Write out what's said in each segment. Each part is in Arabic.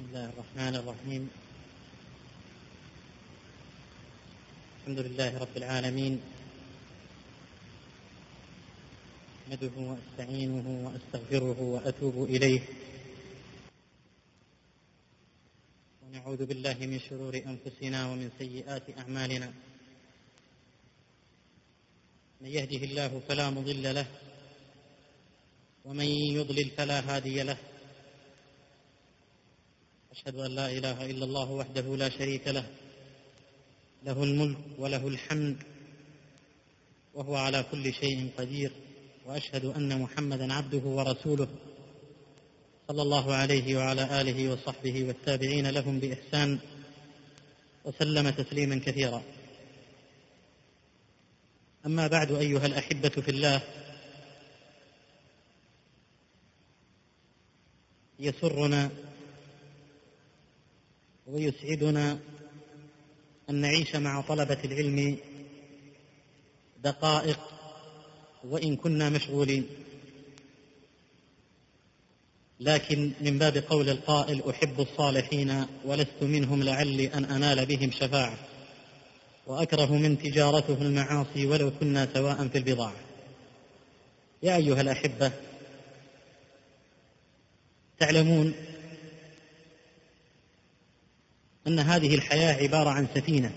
الله الرحمن الرحيم. الحمد لله رب العالمين، أحمده وأستعينه وأستغفره وأتوب إليه، ونعوذ بالله من شرور أنفسنا ومن سيئات أعمالنا. من يهده الله فلا مضل له، ومن يضلل فلا هادي له. أشهد أن لا إله إلا الله وحده لا شريك له، له الملك وله الحمد وهو على كل شيء قدير. وأشهد أن محمدا عبده ورسوله صلى الله عليه وعلى آله وصحبه والتابعين لهم بإحسان، وسلم تسليما كثيرا. أما بعد، أيها الأحبة في الله، يسرنا ويسعدنا أن نعيش مع طلبة العلم دقائق وإن كنا مشغولين، لكن من باب قول القائل: أحب الصالحين ولست منهم لعلي أن أنال بهم شفاعة، وأكره من تجارته المعاصي ولو كنا سواء في البضاعة. يا أيها الأحبة، تعلمون أن هذه الحياة عبارة عن سفينة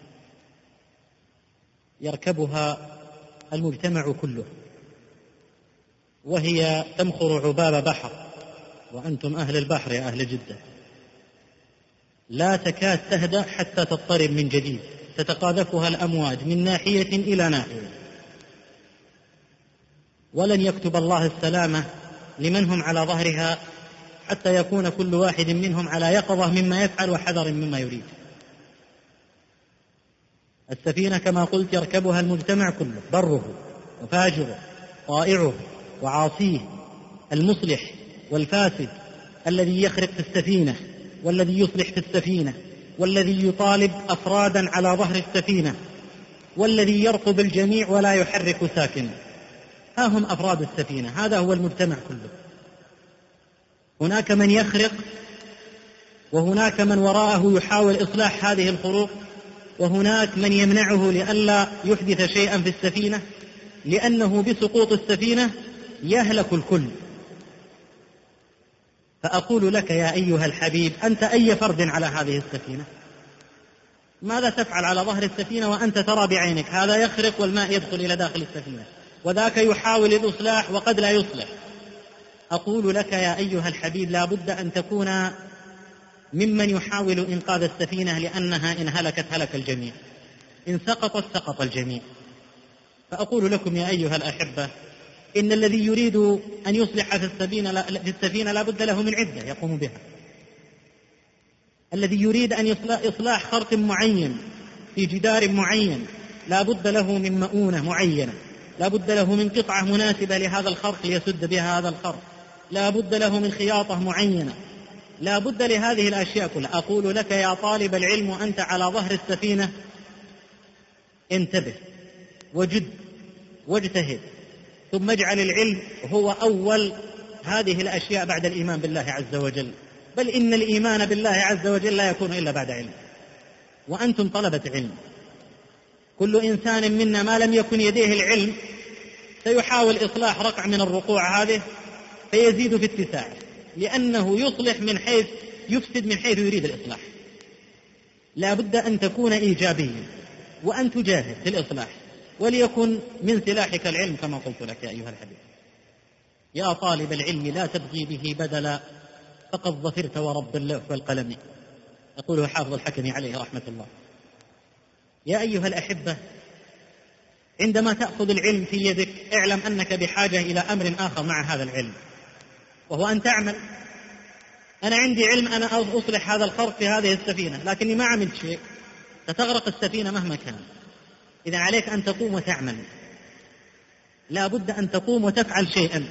يركبها المجتمع كله، وهي تمخر عباب بحر، وأنتم أهل البحر يا أهل جدة، لا تكاد تهدأ حتى تضطرب من جديد، تتقاذفها الأمواج من ناحية إلى ناحية. ولن يكتب الله السلامة لمن هم على ظهرها حتى يكون كل واحد منهم على يقظة مما يفعل وحذر مما يريد. السفينة كما قلت يركبها المجتمع كله، بره وفاجره، طائعه وعاصيه، المصلح والفاسد، الذي يخرق في السفينة والذي يصلح في السفينة، والذي يطالب أفرادا على ظهر السفينة، والذي يرقب الجميع ولا يحرك ساكنا. ها هم أفراد السفينة، هذا هو المجتمع كله. هناك من يخرق، وهناك من وراءه يحاول إصلاح هذه الخروق، وهناك من يمنعه لئلا يحدث شيئا في السفينة، لأنه بسقوط السفينة يهلك الكل. فأقول لك يا أيها الحبيب، أنت أي فرد على هذه السفينة؟ ماذا تفعل على ظهر السفينة وأنت ترى بعينك هذا يخرق والماء يدخل إلى داخل السفينة، وذاك يحاول الإصلاح وقد لا يصلح؟ أقول لك يا أيها الحبيب، لا بد أن تكون ممن يحاول إنقاذ السفينة، لأنها إن هلكت هلك الجميع، إن سقطت سقط الجميع. فأقول لكم يا أيها الأحبة، إن الذي يريد أن يصلح في السفينة لا بد له من عدة يقوم بها. الذي يريد أن إصلاح خرق معين في جدار معين لا بد له من مؤونة معينة، لا بد له من قطعة مناسبة لهذا الخرق ليسد بها هذا الخرق، لا بد له من خياطة معينة، لا بد لهذه الأشياء كلها. أقول لك يا طالب العلم وأنت على ظهر السفينة، انتبه وجد واجتهد، ثم اجعل العلم هو أول هذه الأشياء بعد الإيمان بالله عز وجل. بل إن الإيمان بالله عز وجل لا يكون إلا بعد علم. وأنتم طلبة علم، كل إنسان منا ما لم يكن يديه العلم سيحاول إصلاح رقع من الرقوع هذه فيزيد في اتساعه، لأنه يصلح من حيث يفسد من حيث يريد الإصلاح. لا بد أن تكون إيجابيا وأن تجاهد في الإصلاح، وليكن من سلاحك العلم كما قلت لك يا أيها الحبيب. يا طالب العلم، لا تبغي به بدلا، فقد ظفرت ورب اللوح والقلم. يقوله حافظ الحكم عليه رحمة الله. يا أيها الأحبة، عندما تأخذ العلم في يدك اعلم أنك بحاجة إلى أمر آخر مع هذا العلم، وهو أن تعمل. أنا عندي علم، أنا أصلح هذا الخرق في هذه السفينة، لكني ما عملت شيء، ستغرق السفينة مهما كان. إذا عليك أن تقوم وتعمل، لا بد أن تقوم وتفعل شيئا.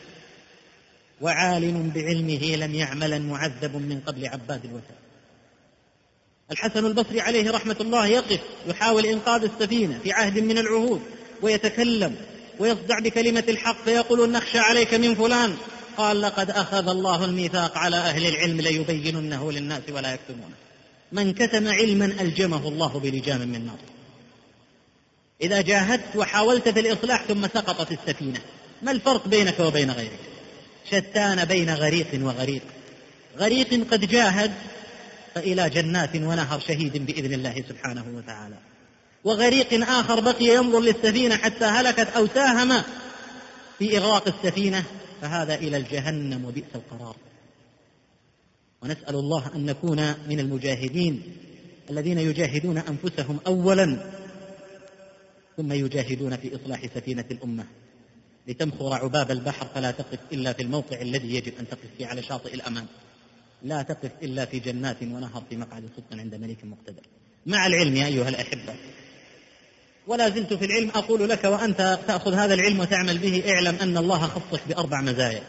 وعالم بعلمه لم يعملا معذب من قبل عباد الوثن. الحسن البصري عليه رحمة الله يقف يحاول إنقاذ السفينة في عهد من العهود، ويتكلم ويصدع بكلمة الحق، فيقول: نخشى عليك من فلان، قال لقد أخذ الله الميثاق على أهل العلم ليبيننه للناس ولا يكتمونه. من كتم علما ألجمه الله بلجام من نار. إذا جاهدت وحاولت في الإصلاح ثم سقطت السفينة، ما الفرق بينك وبين غيرك؟ شتان بين غريق وغريق. غريق قد جاهد فإلى جنات ونهر شهيد بإذن الله سبحانه وتعالى، وغريق آخر بقي ينظر للسفينة حتى هلكت أو ساهم في إغراق السفينة، فهذا إلى الجهنم وبئس القرار. ونسأل الله أن نكون من المجاهدين الذين يجاهدون أنفسهم أولا ثم يجاهدون في إصلاح سفينة الأمة لتمخر عباب البحر، فلا تقف إلا في الموقع الذي يجب أن تقف فيه على شاطئ الأمان، لا تقف إلا في جنات ونهر في مقعد صدق عند ملك مقتدر. مع العلم يا أيها الأحبة، ولا زلت في العلم أقول لك وأنت تأخذ هذا العلم وتعمل به، اعلم أن الله خصك بأربع مزايا.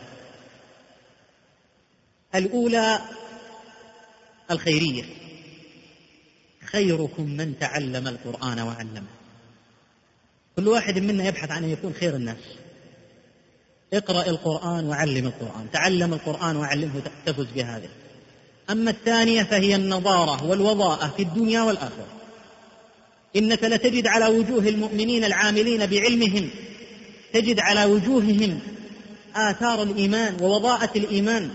الأولى الخيرية، خيركم من تعلم القرآن وعلمه. كل واحد منا يبحث عن أن يكون خير الناس. اقرأ القرآن وعلم القرآن، تعلم القرآن وعلمه، تفز بهذا. أما الثانية فهي النظارة والوضاءة في الدنيا والآخرة. إنك لتجد على وجوه المؤمنين العاملين بعلمهم، تجد على وجوههم آثار الإيمان ووضاءة الإيمان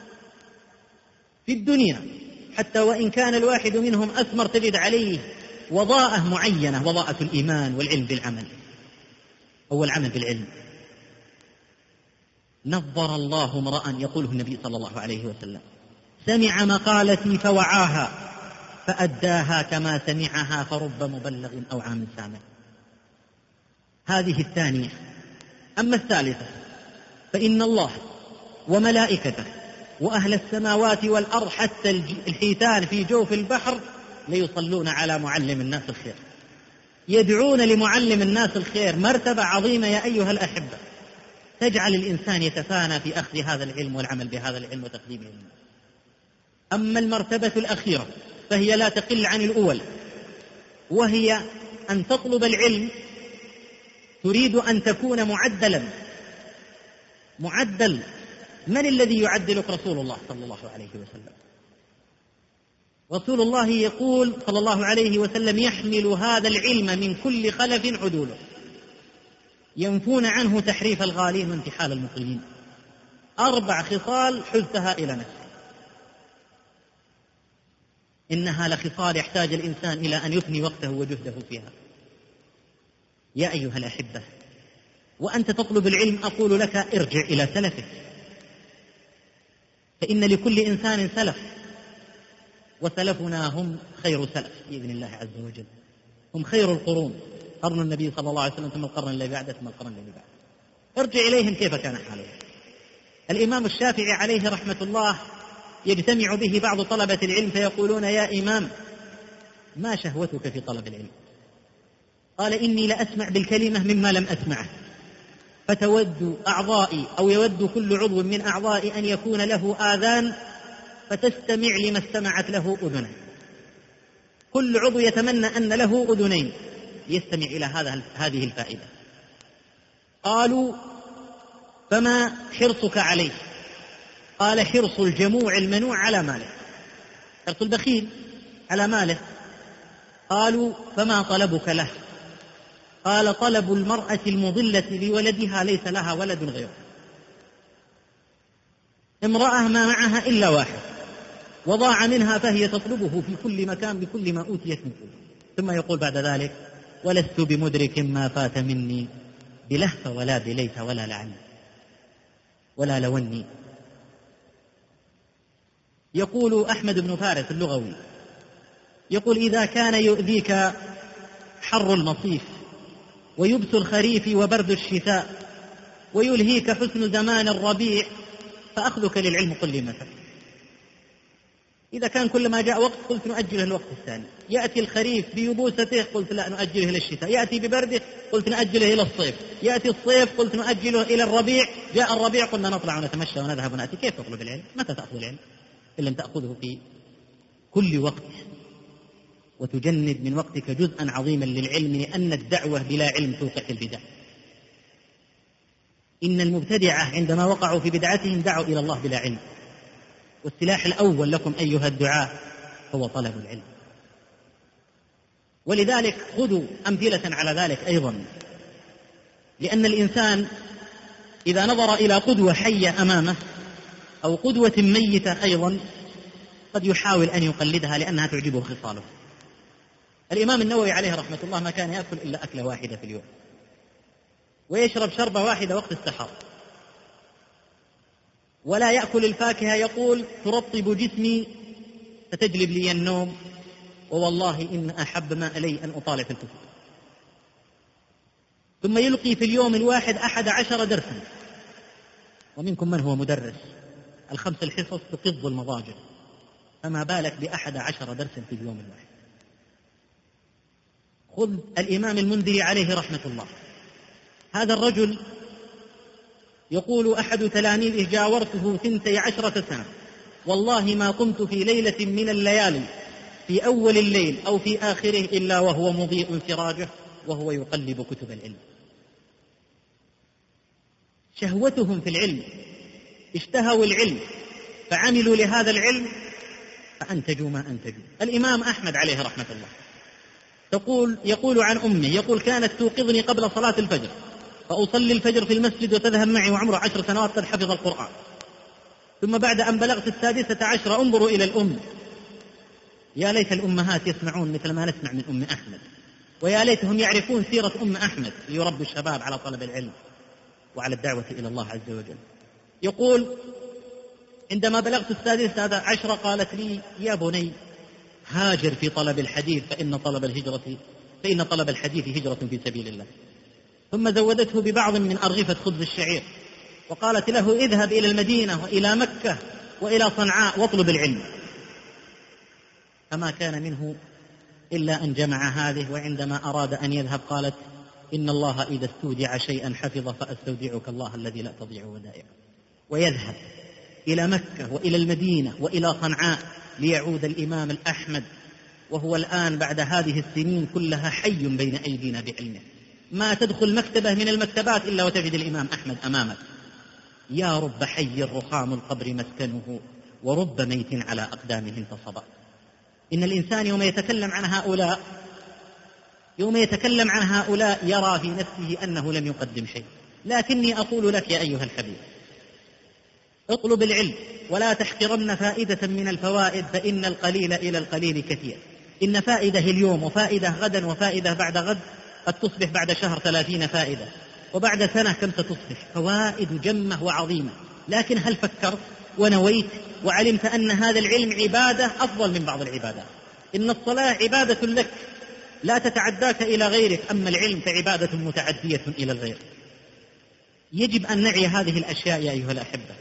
في الدنيا، حتى وإن كان الواحد منهم أثمر تجد عليه وضاءة معينة، وضاءة الإيمان والعلم بالعمل، أو العمل بالعلم. نظر الله امرأ، يقوله النبي صلى الله عليه وسلم، سمع مقالتي فوعاها فأداها كما سمعها، فرب مبلغ أو عام سامع. هذه الثانية. أما الثالثة فإن الله وملائكته وأهل السماوات والأرض حتى الحيتان في جوف البحر ليصلون على معلم الناس الخير، يدعون لمعلم الناس الخير. مرتبة عظيمة يا أيها الأحبة، تجعل الإنسان يتفانى في أخذ هذا العلم والعمل بهذا العلم وتقديمه للناس. أما المرتبة الأخيرة فهي لا تقل عن الأول، وهي أن تطلب العلم تريد أن تكون معدل. من الذي يعدلك؟ رسول الله صلى الله عليه وسلم. رسول الله يقول صلى الله عليه وسلم: يحمل هذا العلم من كل خلف عدوله، ينفون عنه تحريف الغالين وانتحال المقيمين. 4 خصال حزتها إلى نفسك، إنها لخصال يحتاج الإنسان إلى أن يفني وقته وجهده فيها. يا أيها الأحبة، وأنت تطلب العلم أقول لك ارجع إلى سلفك، فإن لكل إنسان سلف، وسلفنا هم خير سلف بإذن الله عز وجل، هم خير القرون، قرن النبي صلى الله عليه وسلم ثم القرن الذي بعده ثم القرن الذي بعده. ارجع إليهم كيف كان حالهم. الإمام الشافعي عليه رحمة الله يجتمع به بعض طلبة العلم فيقولون: يا إمام، ما شهوتك في طلب العلم؟ قال: إني لأسمع بالكلمة مما لم أسمعه، فتود أعضائي أو يود كل عضو من أعضائي أن يكون له آذان فتستمع لما استمعت له أذنين. كل عضو يتمنى أن له أذنين يستمع إلى هذه الفائدة. قالوا: فما حرصك عليه؟ قال: حرص الجموع المنوع على ماله، حرص البخيل على ماله. قالوا: فما طلبك له؟ قال: طلب المرأة المضلة لولدها ليس لها ولد غيره. امرأة ما معها إلا واحد وضاع منها فهي تطلبه في كل مكان بكل ما أوتيت من قوة. ثم يقول بعد ذلك: ولست بمدرك ما فات مني بلهف ولا بليت ولا لعل ولا لوني. يقول أحمد بن فارس اللغوي، يقول: إذا كان يؤذيك حر المصيف ويبس الخريف وبرد الشتاء ويلهيك حسن زمان الربيع فأخذك للعلم قل لي متى. إذا كان كلما جاء وقت قلت نؤجله الوقت الثاني، يأتي الخريف بيبوسته قلت لا نؤجله إلى الشتاء، يأتي ببرده قلت نؤجله إلى الصيف، يأتي الصيف قلت نؤجله إلى الربيع، جاء الربيع قلنا نطلع ونتمشى ونذهب ونأتي. كيف تطلب العلم؟ متى تأخذ العلم؟ إن لم تأخذه في كل وقت وتجند من وقتك جزءا عظيما للعلم، لأن الدعوة بلا علم توقع البدع. إن المبتدعة عندما وقعوا في بدعتهم دعوا إلى الله بلا علم، والسلاح الأول لكم أيها الدعاة هو طلب العلم. ولذلك خذوا أمثلة على ذلك أيضا، لأن الإنسان إذا نظر إلى قدوة حية أمامه أو قدوة ميتة أيضا قد يحاول أن يقلدها لأنها تعجبه خصاله. الإمام النووي عليه رحمة الله ما كان يأكل إلا أكلة واحدة في اليوم، ويشرب شربة واحدة وقت السحر، ولا يأكل الفاكهة، يقول ترطب جسمي فتجلب لي النوم، ووالله إن أحب ما إلي أن أطالع في الكتب. ثم يلقي في اليوم الواحد 11 درسا، ومنكم من هو مدرس 5 الحصص تقض المضاجع، فما بالك ب11 درسا في اليوم الواحد. خذ الإمام المنذري عليه رحمة الله، هذا الرجل يقول أحد تلاميذه جاورته 12 سنة، والله ما قمت في ليلة من الليالي في أول الليل أو في آخره إلا وهو مضيء سراجه وهو يقلب كتب العلم. شهوتهم في العلم، اشتهوا العلم فعملوا لهذا العلم فأنتجوا ما أنتجوا. الإمام أحمد عليه رحمة الله يقول عن أمه، يقول كانت توقظني قبل صلاة الفجر فأصلي الفجر في المسجد وتذهب معي وعمره 10 سنوات قد حفظ القرآن، ثم بعد أن بلغت 16 انظروا إلى الأم، يا ليت الأمهات يسمعون مثل ما نسمع من أم أحمد، ويا ليتهم يعرفون سيرة أم أحمد ليربوا الشباب على طلب العلم وعلى الدعوة إلى الله عز وجل. يقول عندما بلغت 16 قالت لي يا بني هاجر في طلب الحديث فإن طلب الحديث هجرة في سبيل الله. ثم زودته ببعض من أرغفة خبز الشعير وقالت له اذهب إلى المدينة وإلى مكة وإلى صنعاء واطلب العلم. فما كان منه إلا أن جمع هذه، وعندما أراد أن يذهب قالت إن الله إذا استودع شيئا حفظ فأستودعك الله الذي لا تضيع ودائعه. ويذهب إلى مكة وإلى المدينة وإلى صنعاء ليعود الإمام الأحمد، وهو الآن بعد هذه السنين كلها حي بين أيدينا بعلمه. ما تدخل مكتبة من المكتبات إلا وتجد الإمام أحمد أمامك. يا رب حي رخام القبر مسكنه ورب ميت على أقدامه انتصبا. إن الإنسان يوم يتكلم عن هؤلاء يرى في نفسه أنه لم يقدم شيء. لكني أقول لك يا أيها الحبيب اطلب العلم ولا تحقرن فائدة من الفوائد، فإن القليل إلى القليل كثير. إن فائدة اليوم وفائدة غدا وفائدة بعد غد قد تصبح بعد شهر 30 فائدة، وبعد سنة كم ستصبح؟ فوائد جمة وعظيمة. لكن هل فكرت ونويت وعلمت أن هذا العلم عبادة أفضل من بعض العبادات؟ إن الصلاة عبادة لك لا تتعداك إلى غيرك، أما العلم فعبادة متعدية إلى الغير. يجب أن نعي هذه الأشياء يا أيها الأحبة.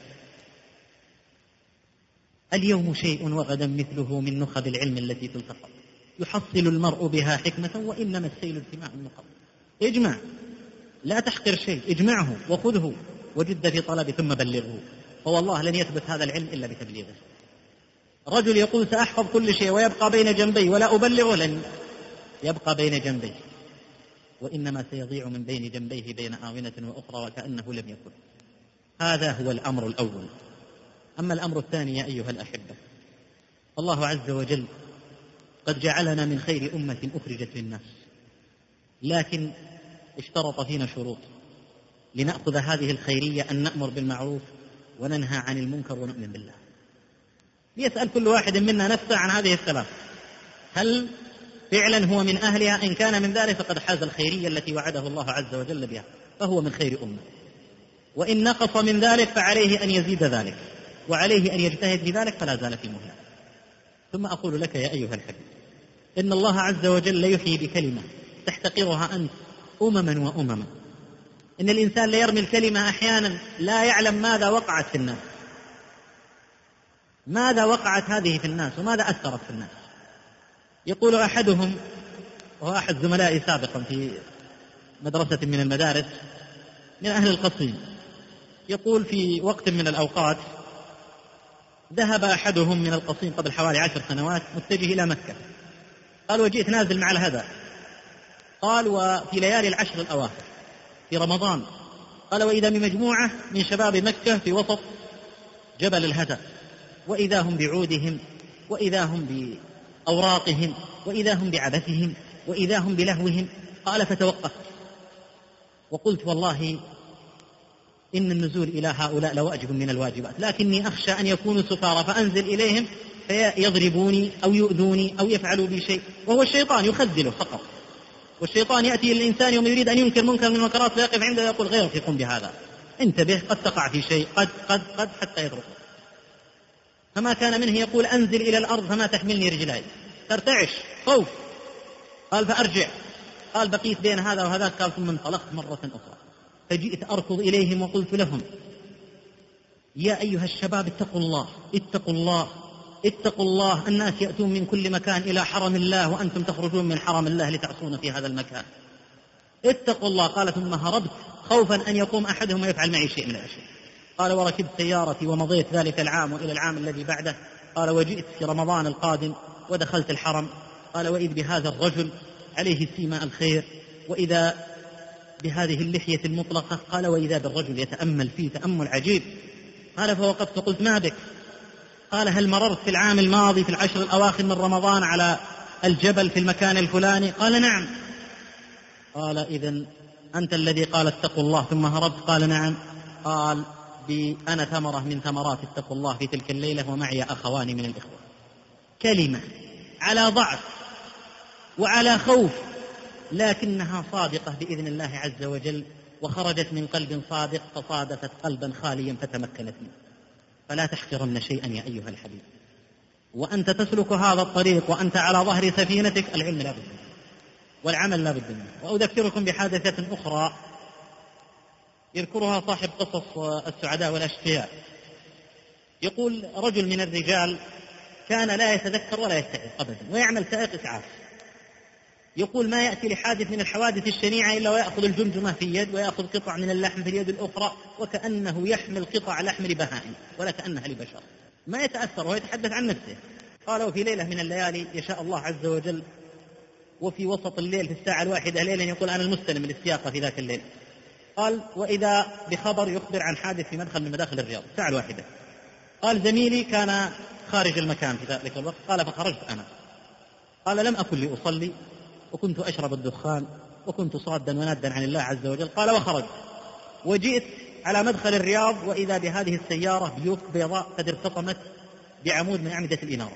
اليوم شيء وغدا مثله من نخب العلم التي تلتقط، يحصل المرء بها حكمة وإنما السيل اجتماع النقب. اجمع، لا تحقر شيء، اجمعه وخذه وجد في طلبه ثم بلغه، فوالله لن يثبت هذا العلم إلا بتبليغه. رجل يقول سأحفظ كل شيء ويبقى بين جنبي ولا أبلغه، لن يبقى بين جنبي، وإنما سيضيع من بين جنبيه بين آونة وأخرى وكأنه لم يكن. هذا هو الأمر الأول. أما الأمر الثاني يا أيها الأحبة، الله عز وجل قد جعلنا من خير أمة أخرجت للناس، لكن اشترط فينا شروط لنأخذ هذه الخيرية، أن نأمر بالمعروف وننهى عن المنكر ونؤمن بالله. ليسأل كل واحد منا نفسه عن هذه الثلاث، هل فعلا هو من أهلها؟ إن كان من ذلك فقد حاز الخيرية التي وعده الله عز وجل بها، فهو من خير أمة. وإن نقص من ذلك فعليه أن يزيد ذلك، وعليه أن يجتهد في ذلك، فلا زال في مهلة. ثم أقول لك يا أيها الحبيب، إن الله عز وجل يحيي بكلمة تحتقرها أنت أمما وأمما. إن الإنسان لا يرمي الكلمة أحيانا لا يعلم ماذا وقعت في الناس، ماذا وقعت هذه في الناس وماذا أثرت في الناس. يقول أحدهم، وهو أحد زملائي سابقا في مدرسة من المدارس من أهل القصيم، يقول في وقت من الأوقات ذهب أحدهم من القصيم قبل حوالي 10 سنوات متجه إلى مكة. قال وجئت نازل مع الهدى، قال وفي ليالي 10 الأواخر في رمضان، قال وإذا بمجموعة من شباب مكة في وسط جبل الهدى، وإذا هم بعودهم، وإذا هم بأوراقهم، وإذا هم بعبثهم، وإذا هم بلهوهم. قال فتوقفت وقلت والله إن النزول إلى هؤلاء لواجب من الواجبات، لكني أخشى أن يكونوا سفارى فأنزل إليهم فيضربوني أو يؤذوني أو يفعلوا بي شيء، وهو الشيطان يخذله فقط. والشيطان يأتي للإنسان يوم يريد أن ينكر منكر من المنكرات فيقف عنده ويقول غيرك يقوم بهذا، انتبه قد تقع في شيء، قد حتى يتركه. فما كان منه يقول أنزل إلى الأرض فما تحملني رجلاي، ترتعش خوف. قال فأرجع. قال بقيت بين هذا وهذا. قال ثم انطلقت مرة أخرى فجئت أركض إليهم وقلت لهم يا أيها الشباب اتقوا الله اتقوا الله اتقوا الله، الناس يأتون من كل مكان إلى حرم الله وأنتم تخرجون من حرم الله لتعصون في هذا المكان، اتقوا الله. قال ثم هربت خوفا أن يقوم أحدهم ويفعل معي شيء من الأشياء. قال وركبت سيارتي ومضيت ذلك العام وإلى العام الذي بعده. قال وجئت في رمضان القادم ودخلت الحرم. قال وإذ بهذا الرجل عليه سيماء الخير، وإذا بهذه اللحية المطلقة. قال وإذا بالرجل يتأمل فيه تأمل عجيب. قال فوقفت فقلت ما بك؟ قال هل مررت في العام الماضي في العشر الأواخر من رمضان على الجبل في المكان الفلاني؟ قال نعم. قال إذن أنت الذي قال اتقوا الله ثم هربت؟ قال نعم. قال أنا ثمرة من ثمرات اتقوا الله في تلك الليلة ومعي أخوان من الإخوة. كلمة على ضعف وعلى خوف، لكنها صادقة بإذن الله عز وجل، وخرجت من قلب صادق فصادفت قلبا خاليا فتمكنت منه. فلا تحقرن شيئا يا أيها الحبيب، وأنت تسلك هذا الطريق وأنت على ظهر سفينتك، العلم لا بد منه والعمل لا بد منه. وأذكركم بحادثة أخرى يذكرها صاحب قصص السعداء والأشقياء. يقول رجل من الرجال كان لا يتذكر ولا يستيقظ أبدا ويعمل سائق إسعاف. يقول ما يأتي لحادث من الحوادث الشنيعة إلا ويأخذ الجمجمة في يد ويأخذ قطع من اللحم في اليد الأخرى، وكأنه يحمل قطع لحم لبهائم ولا كأنها لبشر، ما يتأثر ويتحدث عن نفسه. قال وفي ليلة من الليالي يشاء الله عز وجل وفي وسط الليل في الساعة 1 ليلا يقول أنا المستلم للسياقة في ذاك الليل. قال وإذا بخبر يخبر عن حادث في مدخل من مداخل الرياض الساعة 1. قال زميلي كان خارج المكان في ذلك الوقت. قال فخرجت أنا. قال لم أكن لأصلي وكنت أشرب الدخان وكنت صادا ونادا عن الله عز وجل. قال وخرجت وجئت على مدخل الرياض وإذا بهذه السيارة بيوت بيضاء قد ارتطمت بعمود من أعمدة الإنارة.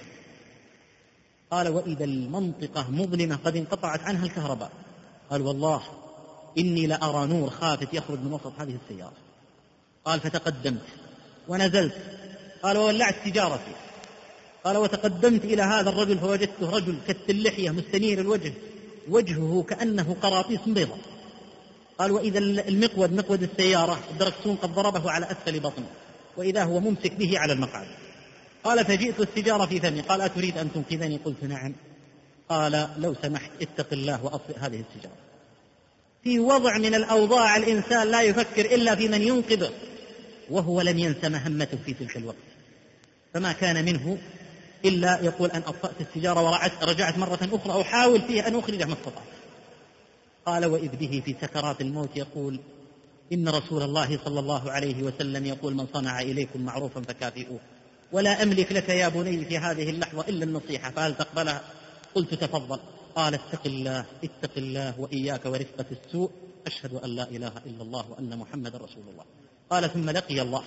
قال وإذا المنطقة مظلمة قد انقطعت عنها الكهرباء. قال والله إني لأرى نور خافت يخرج من وسط هذه السيارة. قال فتقدمت ونزلت. قال وولعت سيجارتي. قال وتقدمت إلى هذا الرجل فوجدته رجل كت اللحية مستنير الوجه، وجهه كأنه قراطيس بيضاء. قال وإذا المقود مقود السيارة الدركسون قد ضربه على أسفل بطنه وإذا هو ممسك به على المقعد. قال فجئت السيجارة في فمي. قال أتريد أن تنقذني؟ قلت نعم. قال لو سمحت اتق الله وأطفئ هذه السيجارة. في وضع من الأوضاع الإنسان لا يفكر إلا في من ينقذه، وهو لم ينس مهمته في تلك الوقت، فما كان منه إلا يقول أن أطفأت السيجارة ورجعت مرة أخرى أحاول فيه أن أخرج ما استطعت. قال وإذ به في سكرات الموت يقول إن رسول الله صلى الله عليه وسلم يقول من صنع إليكم معروفا فكافئوه، ولا أملك لك يا بني في هذه اللحظة إلا النصيحة فهل تقبلها؟ قلت تفضل. قال اتق الله وإياك ورفقة السوء، أشهد أن لا إله إلا الله وأن محمد رسول الله. قال ثم لقي الله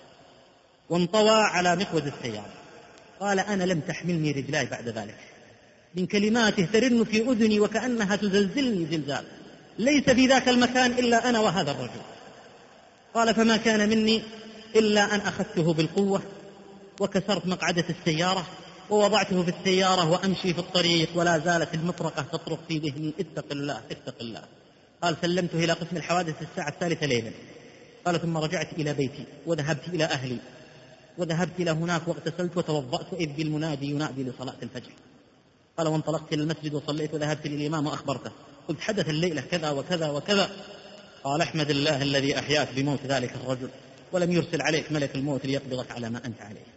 وانطوى على مقود السيارة. قال أنا لم تحملني رجلاي بعد ذلك، من كلماته ترن في أذني وكأنها تزلزلني زلزال، ليس في ذاك المكان إلا أنا وهذا الرجل. قال فما كان مني إلا أن أخذته بالقوة وكسرت مقعدة السيارة ووضعته في السيارة وأمشي في الطريق ولا زالت المطرقة تطرق في ذهني اتق الله اتق الله. قال سلمته إلى قسم الحوادث الساعة 3 ليلا. قال ثم رجعت إلى بيتي وذهبت إلى أهلي وذهبت إلى هناك واغتسلت وتوضأت إذ بالمنادي ينادي لصلاة الفجر. قال وانطلقت إلى المسجد وصليت وذهبت للإمام وأخبرته قلت حدث الليلة كذا وكذا وكذا. قال احمد الله الذي أحياك بموت ذلك الرجل ولم يرسل عليك ملك الموت ليقبضك على ما أنت عليه.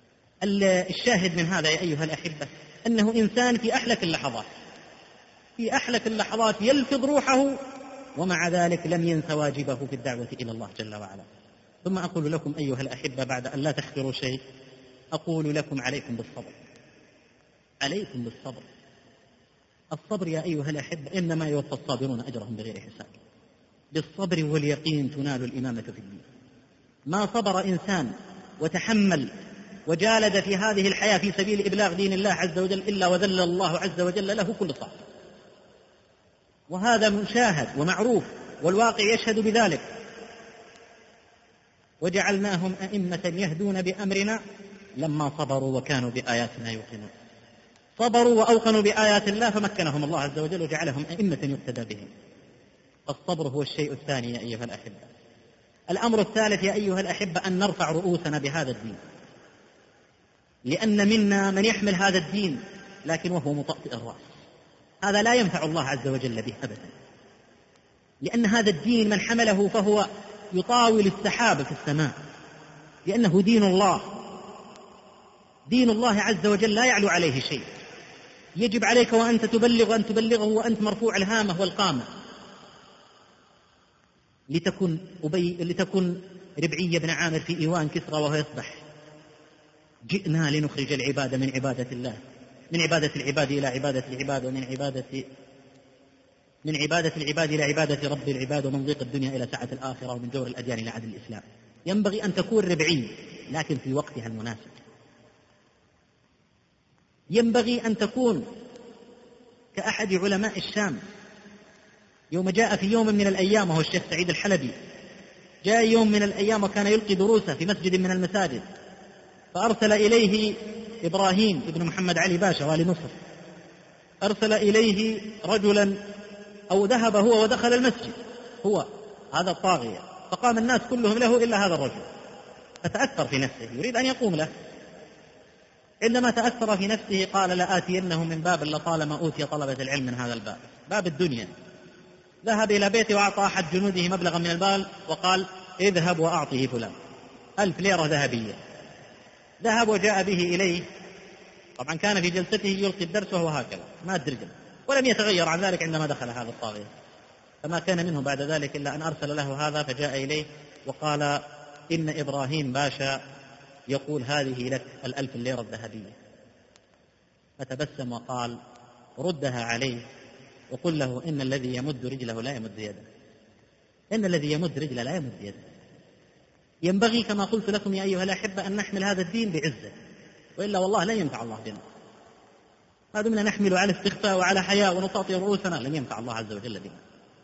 الشاهد من هذا يا أيها الأحبة أنه إنسان في أحلك اللحظات يلفظ روحه ومع ذلك لم ينس واجبه في الدعوة إلى الله جل وعلا. ثم أقول لكم أيها الأحبة بعد أن لا تحقروا شيء، أقول لكم عليكم بالصبر، عليكم بالصبر. الصبر يا أيها الأحبة إنما يوفى الصابرون أجرهم بغير حساب. بالصبر واليقين تنال الإمامة في الدين. ما صبر إنسان وتحمل وجالد في هذه الحياة في سبيل إبلاغ دين الله عز وجل إلا وذل الله عز وجل له كل صعب، وهذا مشاهد ومعروف والواقع يشهد بذلك. وجعلناهم أئمة يهدون بأمرنا لما صبروا وكانوا بآياتنا يوقنون. صبروا وأوقنوا بآيات الله فمكنهم الله عز وجل وجعلهم أئمة يقتدى بهم. الصبر هو الشيء الثاني يا أيها الأحبة. الأمر الثالث يا أيها الأحبة أن نرفع رؤوسنا بهذا الدين، لأن منا من يحمل هذا الدين لكن وهو مطأطئ الرأس، هذا لا ينفع الله عز وجل به أبدا، لأن هذا الدين من حمله فهو يطاول السحاب في السماء، لأنه دين الله، دين الله عز وجل لا يعلو عليه شيء. يجب عليك وأنت تبلغ أن تبلغه وأنت مرفوع الهامة والقامة. لتكن ربعي بن عامر في إيوان كسرى وهو يصبح: جئنا لنخرج العباد من عبادة الله، من عبادة العباد إلى عبادة العباد، ومن عبادة العباد إلى عبادة رب العباد، ومن ضيق الدنيا إلى سعة الآخرة، ومن جور الأديان إلى عدل الإسلام. ينبغي أن تكون ربعي لكن في وقتها المناسب. ينبغي أن تكون كأحد علماء الشام يوم جاء في يوم من الأيام، وهو الشيخ سعيد الحلبي، جاء يوم من الأيام وكان يلقي دروسه في مسجد من المساجد، فأرسل إليه إبراهيم ابن محمد علي باشا والي مصر، أرسل إليه رجلا أو ذهب هو ودخل المسجد، هو هذا الطاغية، فقام الناس كلهم له إلا هذا الرجل، فتأثر في نفسه يريد أن يقوم له. عندما تأثر في نفسه قال: لآتينه من باب لطالما أوتي طلبة العلم من هذا الباب، باب الدنيا. ذهب إلى بيته وأعطى أحد جنوده مبلغا من المال وقال: اذهب وأعطه فلان 1000 ليرة ذهبية. ذهب وجاء به إليه، طبعا كان في جلسته يلقي الدرس وهو هكذا ما الدرجة، ولم يتغير عن ذلك عندما دخل هذا الطاغية، فما كان منه بعد ذلك إلا أن أرسل له هذا، فجاء إليه وقال: إن إبراهيم باشا يقول هذه لك 1000 ليرة الذهبية. فتبسم وقال: ردها عليه وقل له إن الذي يمد رجله لا يمد يده، إن الذي يمد رجله لا يمد يده. ينبغي كما قلت لكم يا أيها الأحبة أن نحمل هذا الدين بعزة، وإلا والله لن ينفع الله بنا. ما دمنا نحمل على استخفاء وعلى حياء ونطاطي رؤوسنا لن ينفع الله عز وجل بنا.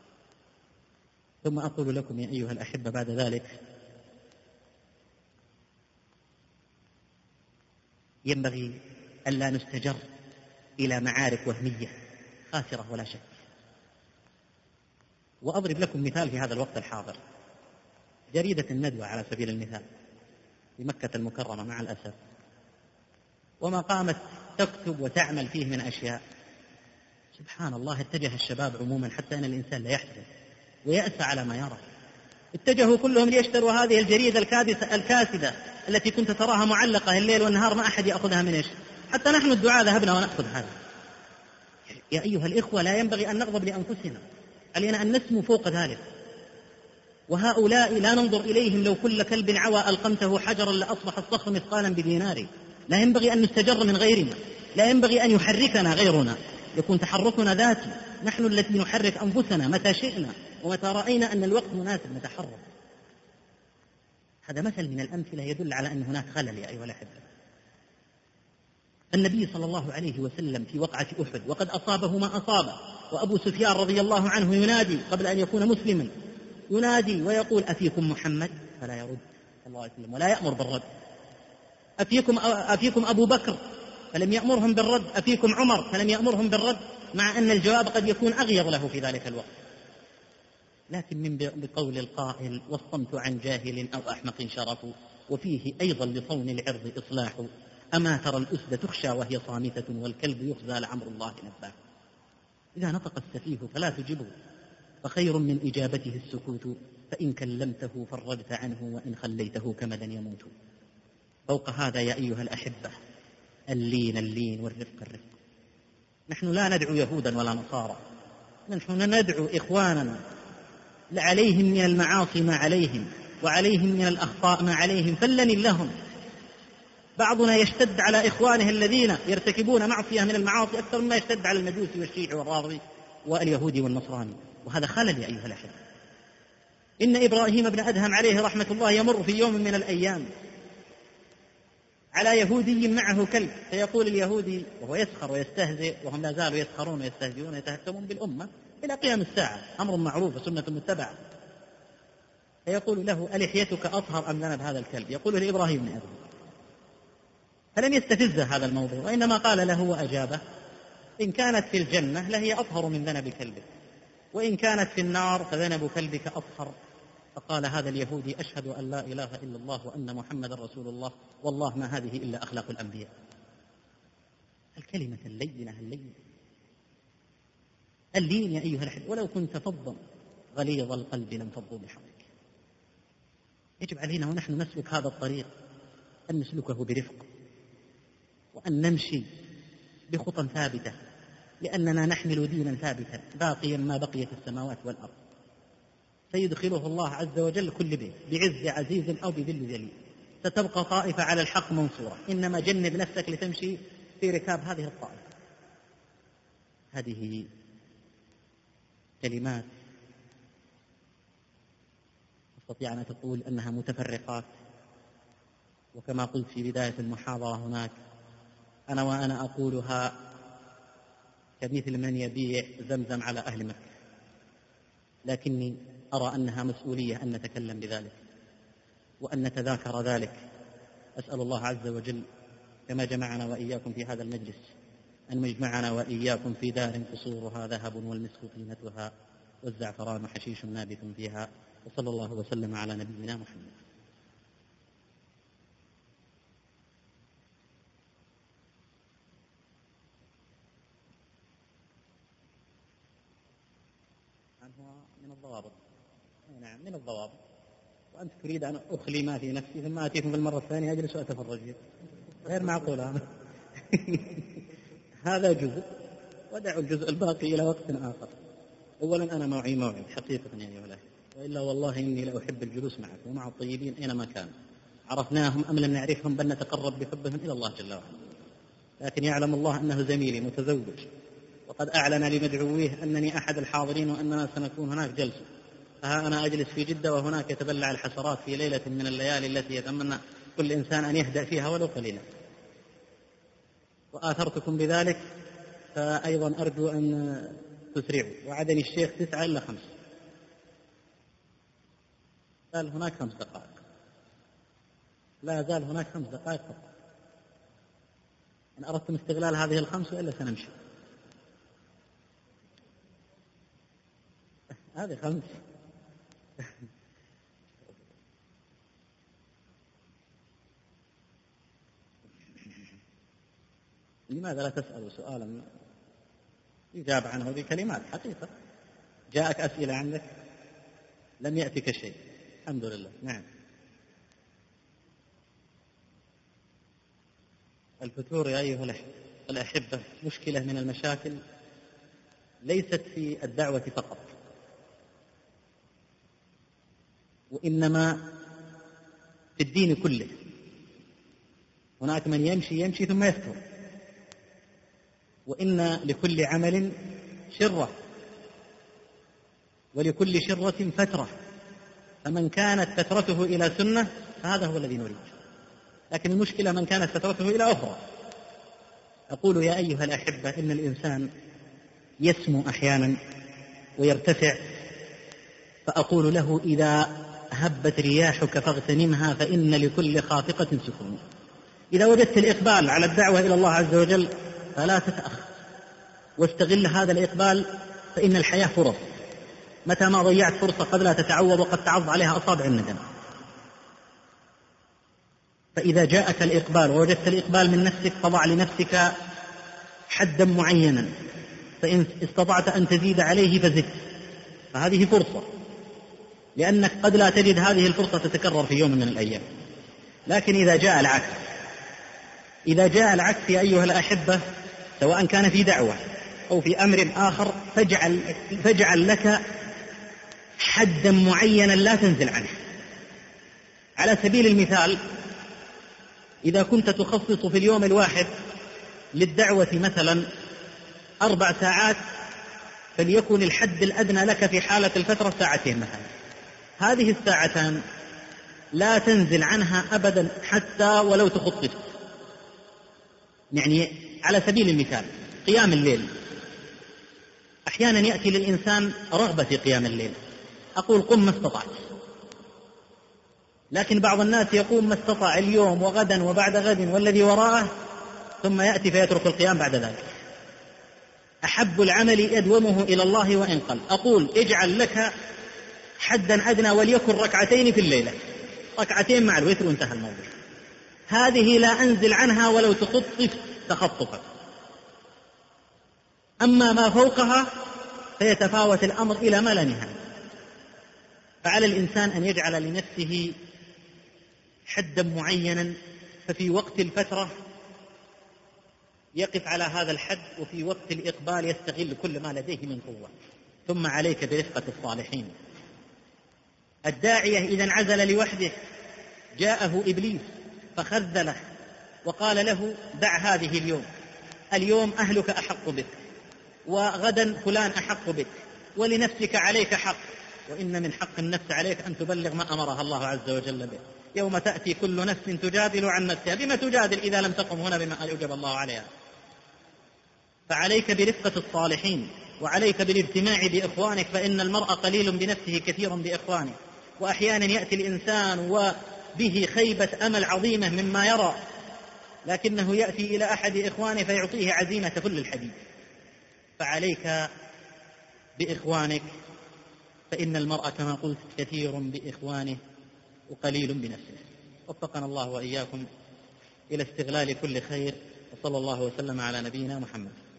ثم أقول لكم يا أيها الأحبة بعد ذلك: ينبغي ألا نستجر إلى معارك وهمية خاسرة ولا شك. وأضرب لكم مثال في هذا الوقت الحاضر. جريدة الندوة على سبيل المثال في مكة المكرمة مع الأسف، وما قامت تكتب وتعمل فيه من أشياء، سبحان الله، اتجه الشباب عموما حتى أن الإنسان لا يحزن ويأسى على ما يرى. اتجهوا كلهم ليشتروا هذه الجريدة الكاسدة التي كنت تراها معلقة الليل والنهار، ما أحد يأخذها من إيش، حتى نحن الدعاة ذهبنا ونأخذ هذا. يا أيها الإخوة، لا ينبغي أن نغضب لأنفسنا، علينا أن نسمو فوق ذلك. وهؤلاء لا ننظر إليهم لو كل كلب عوى ألقمته حجرا لأصبح الصخر مثقالا بدينار. لا ينبغي أن نستجر من غيرنا، لا ينبغي أن يحركنا غيرنا، يكون تحركنا ذاتي، نحن التي نحرك أنفسنا متى شئنا ومتى رأينا أن الوقت مناسب نتحرك. هذا مثل من الأمثلة يدل على أن هناك خلل يا أيها الأحبة. النبي صلى الله عليه وسلم في وقعة أحد وقد أصابه ما أصابه، وأبو سفيان رضي الله عنه ينادي قبل أن يكون مسلما، ينادي ويقول: أفيكم محمد؟ فلا يرد صلى الله عليه وسلم ولا يأمر بالرد. أفيكم أبو بكر؟ فلم يأمرهم بالرد. أفيكم عمر؟ فلم يأمرهم بالرد، مع أن الجواب قد يكون أغيظ له في ذلك الوقت. لكن من بقول القائل: والصمت عن جاهل أو أحمق شرف، وفيه أيضا لصون العرض إصلاح. أما ترى الأسد تخشى وهي صامتة، والكلب يخزى لعمر الله نباه. إذا نطق السفيه فلا تجبه، فخير من إجابته السكوت، فإن كلمته فرجت عنه، وإن خليته كمدا يموت. فوق هذا يا أيها الأحبة اللين اللين والرفق الرفق. نحن لا ندعو يهودا ولا نصارى، نحن ندعو إخوانا عليهم من المعاصي ما عليهم، وعليهم من الأخطاء ما عليهم، فلن لهم. بعضنا يشتد على إخوانه الذين يرتكبون معصية من المعاصي أكثر مما يشتد على المجوسي والشيعي والرافضي واليهودي والنصراني، وهذا خلل يا أيها الأحبة. إن إبراهيم بن أدهم عليه رحمة الله يمر في يوم من الأيام على يهودي معه كلب، فيقول اليهودي وهو يسخر ويستهزئ، وهم لا زالوا يسخرون ويستهزئون ويتهكمون بالأمة إلى قيام الساعة، أمر معروف وسنة متبعة، فيقول له: ألحيتك أطهر أم ذنب هذا الكلب؟ يقول له إبراهيم بن أدهم، فلم يستفز هذا الموضوع، وإنما قال له وأجابه: إن كانت في الجنة لهي أطهر من ذنب كلبك، وإن كانت في النار فذنب كلبك أطهر. فقال هذا اليهودي: أشهد أن لا إله إلا الله وأن محمد رسول الله، والله ما هذه إلا أخلاق الأنبياء. الكلمة اللينة اللين يا أيها الأحبة، ولو كنت فظا غليظ القلب لانفضوا من حولك. يجب علينا ونحن نسلك هذا الطريق أن نسلكه برفق، وأن نمشي بخطى ثابتة، لأننا نحمل دينا ثابتا باقيا ما بقيت السماوات والأرض، سيدخله الله عز وجل كل بيت بعز عزيز أو بذل ذليل. ستبقى طائفة على الحق منصورة، إنما جنب نفسك لتمشي في ركاب هذه الطائفة. هذه كلمات تستطيع أن تقول أنها متفرقات، وكما قلت في بداية المحاضرة هناك، وأنا أقولها كمثل من يبيع زمزم على أهل مكة، لكني أرى أنها مسؤولية أن نتكلم بذلك وأن نتذاكر ذلك. أسأل الله عز وجل كما جمعنا وإياكم في هذا المجلس أن يجمعنا وإياكم في دار قصورها ذهب والمسك طينتها والزعفران حشيش نابت فيها، وصلى الله وسلم على نبينا محمد. من الضوابط، نعم من الضوابط. وأنت تريد أن أخلي ما في نفسي ثم آتيكم في المرة الثانية أجلس وأتفرج، غير معقول هذا. هذا جزء، ودعوا الجزء الباقي إلى وقت آخر. أولا أنا موعد حقيقة يا أيها الأخوة، وإلا والله إني لأحب الجلوس معك ومع الطيبين أينما كان، عرفناهم أم لم نعرفهم، بل نتقرب بحبهم إلى الله جل وعلا. لكن يعلم الله أنه زميلي متزوج، وقد أعلن لمدعويه أنني أحد الحاضرين وأننا سنكون هناك جلسة، فها أنا أجلس في جدة وهناك يتبلع الحسرات في ليلة من الليالي التي يتمنى كل إنسان أن يهدأ فيها ولو قليلا، وآثرتكم بذلك، فأيضا أرجو أن تسرعوا. وعدني الشيخ 9 إلا 5، قال هناك 5 دقائق، لا زال هناك 5 دقائق فقط. إن أردتم استغلال هذه 5 وإلا سنمشي. هذه 5. لماذا لا تسأل سؤالا يجاب عنه بكلمات حقيقة؟ جاءك أسئلة عندك، لم يأتك شيء، الحمد لله. نعم. الفتور يا أيها الأحبة مشكلة من المشاكل، ليست في الدعوة فقط، وإنما في الدين كله. هناك من يمشي ثم يفتر، وإن لكل عمل شرة ولكل شرة فترة، فمن كانت فترته إلى سنة فهذا هو الذي نريد، لكن المشكلة من كانت فترته إلى أخرى. أقول يا أيها الأحبة إن الإنسان يسمو أحيانا ويرتفع، فأقول له: إذا هبت رياحك فاغتنمها، فإن لكل خافقة سكون. إذا وجدت الإقبال على الدعوة إلى الله عز وجل فلا تتأخر، واستغل هذا الإقبال، فإن الحياة فرص، متى ما ضيعت فرصة قد لا تتعوض وقد تعض عليها أصابع الندم. فإذا جاءك الإقبال ووجدت الإقبال من نفسك، فضع لنفسك حدا معينا، فإن استطعت أن تزيد عليه فزد، فهذه فرصة، لأنك قد لا تجد هذه الفرصة تتكرر في يوم من الأيام. لكن إذا جاء العكس يا أيها الأحبة، سواء كان في دعوة أو في أمر آخر، فاجعل لك حدا معينا لا تنزل عنه. على سبيل المثال، إذا كنت تخصص في اليوم الواحد للدعوة مثلا 4 ساعات، فليكن الحد الأدنى لك في حالة الفترة 2 ساعات مثلا. هذه 2 ساعات لا تنزل عنها أبدا حتى ولو تخطط. يعني على سبيل المثال قيام الليل، أحيانا يأتي للإنسان رغبة في قيام الليل، أقول قم ما استطعت، لكن بعض الناس يقوم ما استطاع اليوم وغدا وبعد غد والذي وراءه، ثم يأتي فيترك القيام بعد ذلك. أحب العمل يدومه إلى الله وإن قل. أقول اجعل لك حدا أدنى وليكن 2 ركعتين في الليلة، 2 ركعتين مع الوتر وانتهى الموضوع. هذه لا أنزل عنها ولو تخطف تخطفا. أما ما فوقها فيتفاوت الأمر إلى ما لا نهاية. فعلى الإنسان أن يجعل لنفسه حدا معينا، ففي وقت الفترة يقف على هذا الحد، وفي وقت الإقبال يستغل كل ما لديه من قوة. ثم عليك برفقة الصالحين. الداعية إذا انعزل لوحده جاءه إبليس فخذله وقال له دع هذه اليوم أهلك أحق بك، وغدا فلان أحق بك، ولنفسك عليك حق، وإن من حق النفس عليك أن تبلغ ما أمرها الله عز وجل به. يوم تأتي كل نفس تجادل عن نفسها. بما تجادل إذا لم تقم هنا بما أوجب الله عليها؟ فعليك برفقة الصالحين، وعليك بالاجتماع بإخوانك، فإن المرء قليل بنفسه كثير بإخوانه. وأحيانا يأتي الإنسان وبه خيبة أمل عظيمة مما يرى، لكنه يأتي إلى أحد إخوانه فيعطيه عزيمة فل الحديد. فعليك بإخوانك، فإن المرء كما قلت كثير بإخوانه وقليل بنفسه. وفقنا الله وإياكم إلى استغلال كل خير، وصلى الله وسلم على نبينا محمد.